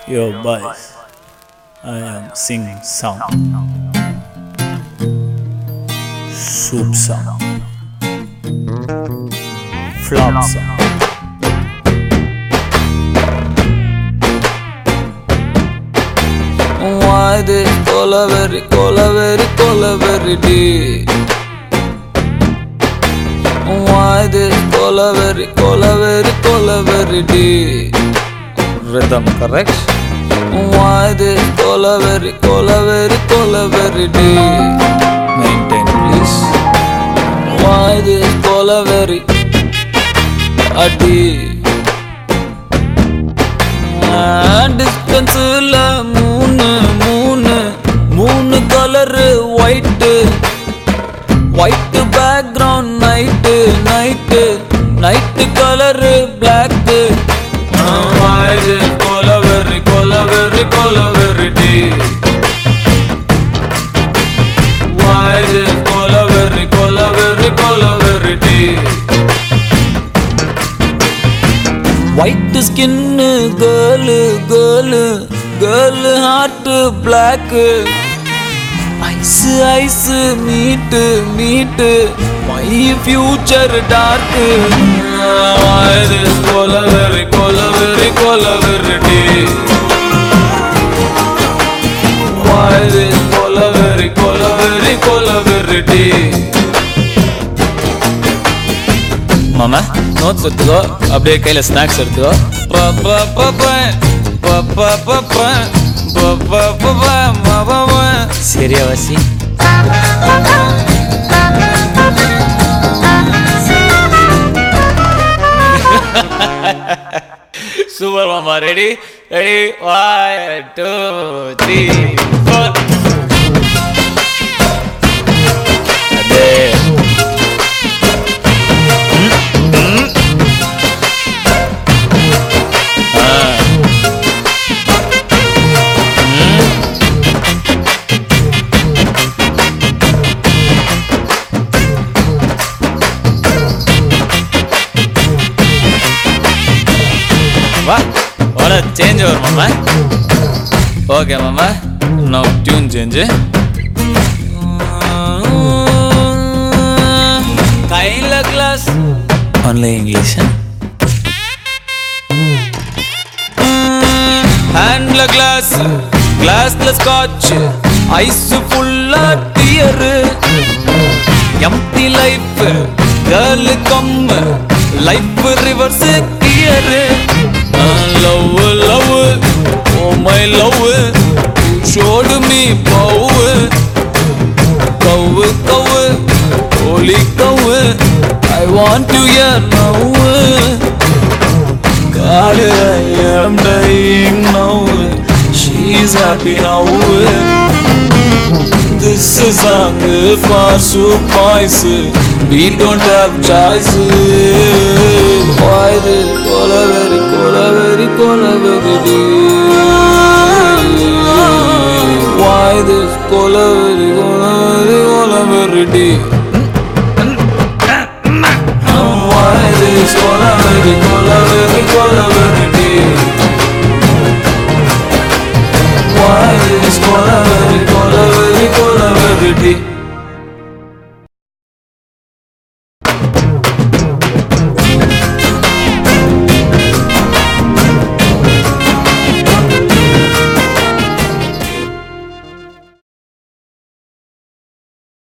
Yo boys, I am singing song, soup song, flop song. Why this colaveri day? Why this colaveri day? Rhythm correct? Why this colaveri day? Maintain please. Why this colaveri a day? Distance la moon color white background night color black. Why this colaveri day? Why this colaveri day? White skin girl heart black. Ice meet my future dark. Why this colaveri day? Why this colaveri day? மாமா notes எடுத்துக்கோ, அப்படியே கையில snacks எடுத்துக்கோ. சரியா வாசி? Super மாமா. Ready 1 2 3 4. அதே வா வர சேஞ்ச் வரும் மாமா. ஓகே மாமா, நான் டியூன் சேஞ்சு. கையில கிளாஸ் ஒன்லி இங்கிலீஷ். ஹேண்ட்ல கிளாஸ்ல ஸ்காட்ச் ஐஸ் ஃபுல்லா dear. Empty life girl come life reverse gear. Love, oh my love, showed me power. Cow, holy cow, I want to hear now. God, I am dying now. She's happy now. This is song for soup boys. We don't have choice. Why this colaveri day? Why this colaveri day? Why this colaveri day? Why this colaveri day?